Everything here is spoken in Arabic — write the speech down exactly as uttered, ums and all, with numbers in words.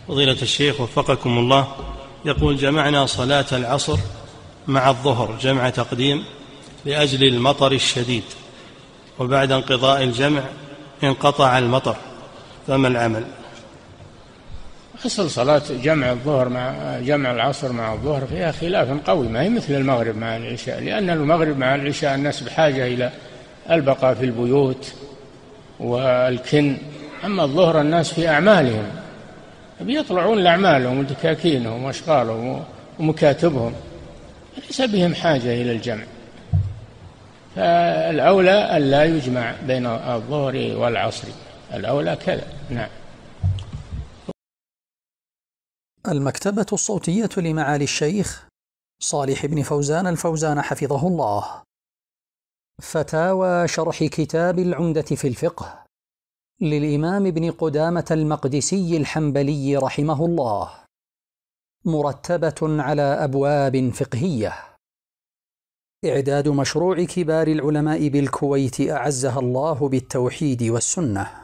فضيلة الشيخ وفقكم الله، يقول: جمعنا صلاة العصر مع الظهر جمع تقديم لأجل المطر الشديد، وبعد انقضاء الجمع انقطع المطر، فما العمل؟ أصل صلاة جمع الظهر مع جمع العصر مع الظهر فيها خلاف قوي، ما هي مثل المغرب مع العشاء، لأن المغرب مع العشاء الناس بحاجة إلى البقاء في البيوت والكن، أما الظهر الناس في أعمالهم بيطلعون لأعمالهم ودكاكينهم وأشغالهم ومكاتبهم، ليس بهم حاجة إلى الجمع، فالأولى أن لا يجمع بين الظهر والعصر، الأولى كذا. نعم. المكتبة الصوتية لمعالي الشيخ صالح بن فوزان الفوزان حفظه الله. فتاوى شرح كتاب العمدة في الفقه للإمام ابن قدامة المقدسي الحنبلي رحمه الله، مرتبة على أبواب فقهية، إعداد مشروع كبار العلماء بالكويت أعزها الله بالتوحيد والسنة.